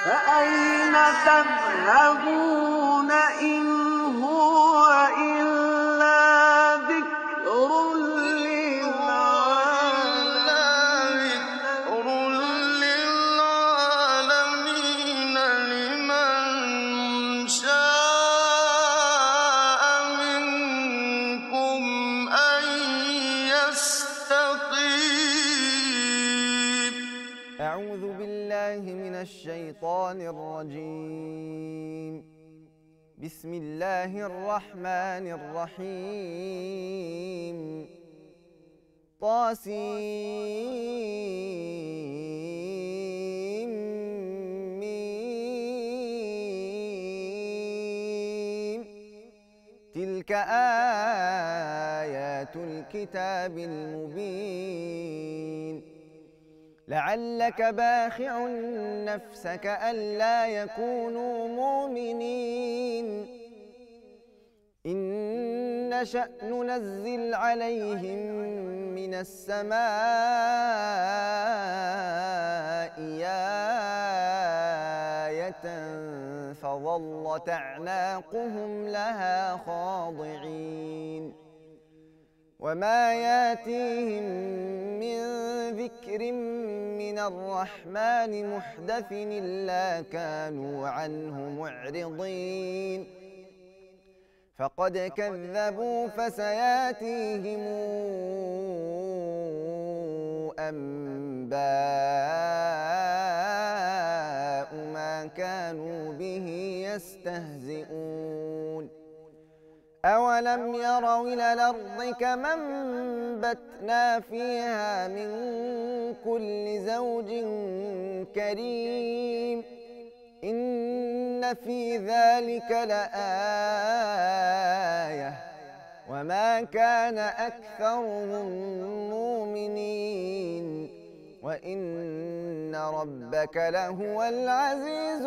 فأين تذهبون إن هو إلا ذكر للعالمين لمن شاء منكم أن يستقيم. أعوذ بالله من الشيطان الرجيم. بسم الله الرحمن الرحيم. طاسيم. تلك آيات الكتاب المبين. لعلك باخع نفسك ألا يكونوا مؤمنين. إن نشأ ننزل عليهم من السماء آية فظلت أعناقهم لها خاضعين. وما ياتيهم من ذكر من الرحمن محدث إلا كانوا عنه معرضين. فقد كذبوا فسياتيهم أنباء ما كانوا به يستهزئون. أولم يروا إلى الأرض كما أنبتنا فيها من كل زوج كريم. إن في ذلك لآية وما كان أكثرهم مؤمنين وإن ربك لهو العزيز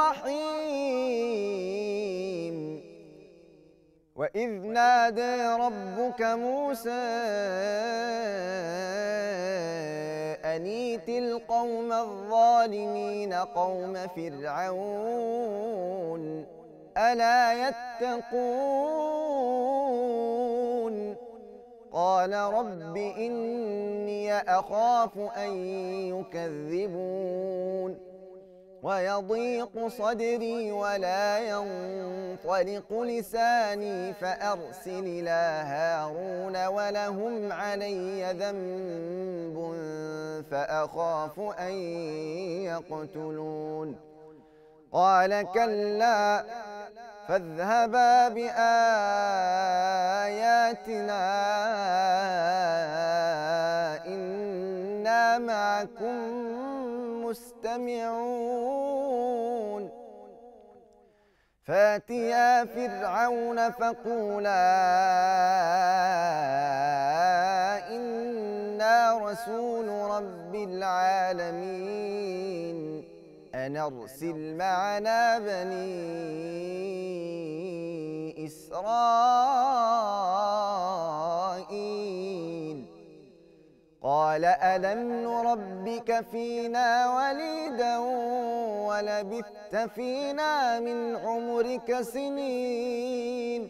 الرحيم. وإذ نادى ربك موسى أن ائت القوم الظالمين قوم فرعون ألا يتقون. قال رب إني أخاف أن يكذبون ويضيق صدري ولا ينطلق لساني فأرسل إلى هارون ولهم علي ذنب فأخاف أن يقتلون. قال كلا فاذهبا بآياتنا إنا معكم مستمعون. فاتيا فرعون فقولا إنا رسول رب العالمين أن أرسل معنا بني إسرائيل. قال ألم نربك فينا وليدا ولبثت فينا من عمرك سنين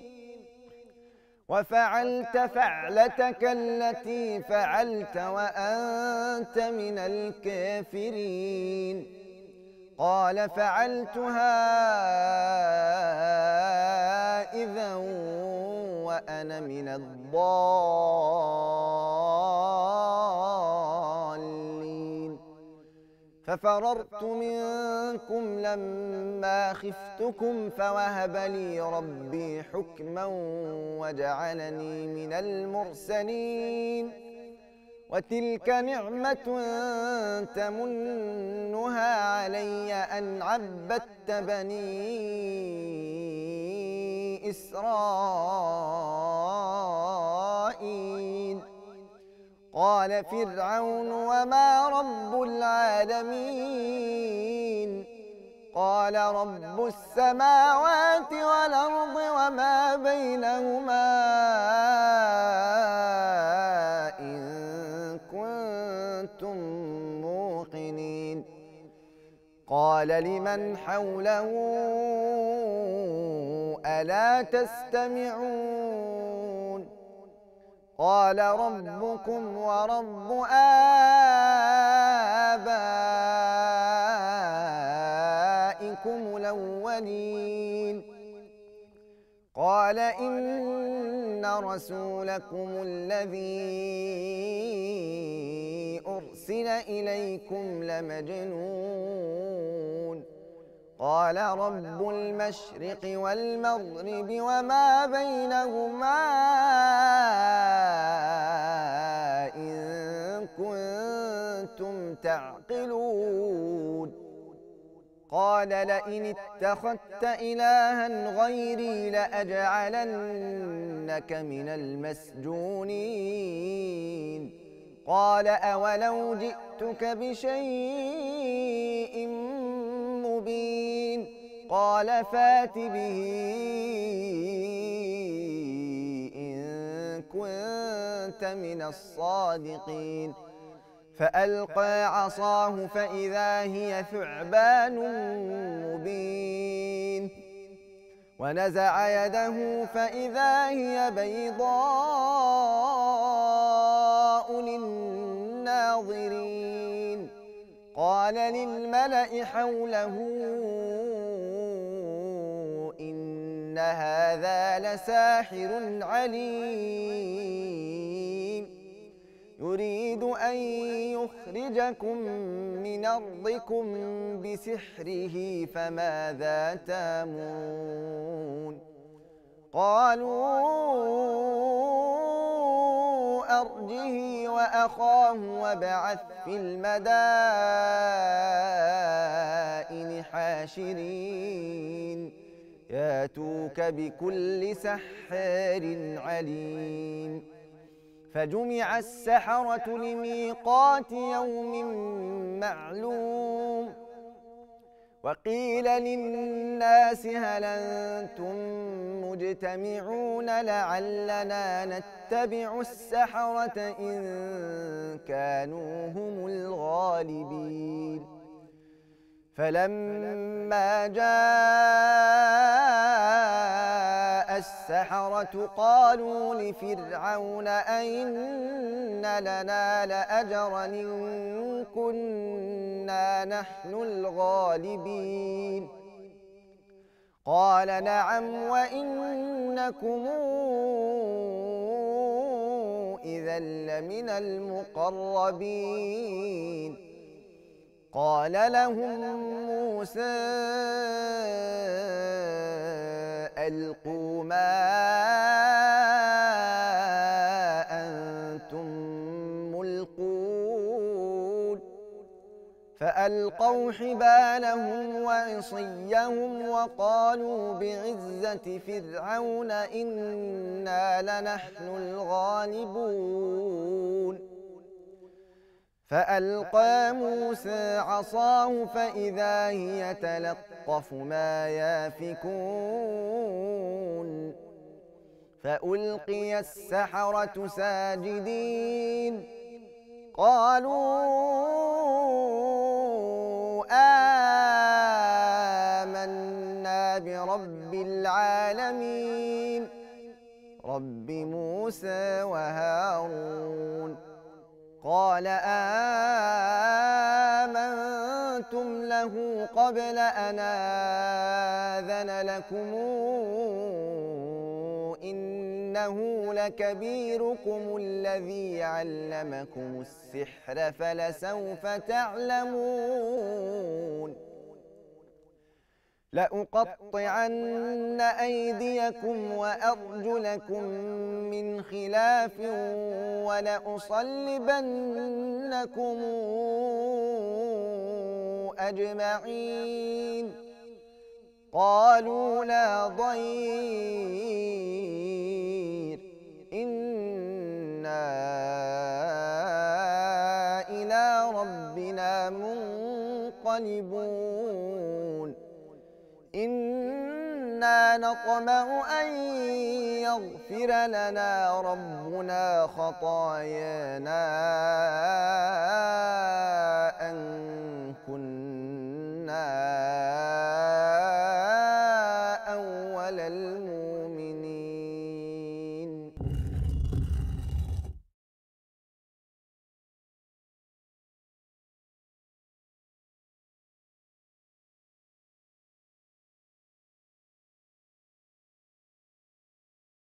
وفعلت فعلتك التي فعلت وأنت من الكافرين. قال فعلتها إذا وأنا من الضالين. ففررت منكم لما خفتكم فوهب لي ربي حكما وجعلني من المرسلين. وتلك نعمة تمنها علي أن عبدت بني إسرائيل. قال فرعون وما رب العالمين. قال رب السماوات والأرض وما بينهما إن كنتم موقنين. قال لمن حوله ألا تستمعون قال ربكم ورب آبائكم الأولين قال إن رسولكم الذي أرسل إليكم لمجنون قال رب المشرق والمغرب وما بينهما إن كنتم تعقلون قال لئن اتخذت إلها غيري لأجعلنك من المسجونين قال أولو جئتك بشيء مبين قال فات به إن كنت من الصادقين فألقى عصاه فإذا هي ثعبان مبين ونزع يده فإذا هي بيضاء للناظرين قال للملأ حوله إن هذا لساحر عليم يريد أن يخرجكم من أرضكم بسحره فماذا تأمرون قالوا أرجه وأخاه وابعث في المدائن حاشرين ياتوك بكل سحار عليم فجمع السحرة لميقات يوم معلوم وقيل للناس هل أنتم مجتمعون لعلنا نتبع السحرة إن كانوا هم الغالبين فلما جاء السحرة قالوا لفرعون أئن لنا لأجرا إن كنا نحن الغالبين قال نعم وإنكم إذا لمن المقربين قال لهم موسى ألقوا ما أنتم ملقون فألقوا حبالهم وعصيهم وقالوا بعزة فرعون إنا لنحن الغالبون فألقى موسى عصاه فإذا هي تلقف ما يافكون فألقي السحرة ساجدين قالوا آمنا برب العالمين رب موسى وهارون قال آمنتم له قبل أن آذن لكم إنه لكبيركم الذي علمكم السحر فلسوف تعلمون لأقطعن أيديكم وأرجلكم من خلاف ولأصلبنكم أجمعين قالوا لا ضير إنا إلى ربنا منقلبون إنا نطمع أن يغفر لنا ربنا خطايانا أن كنا والموت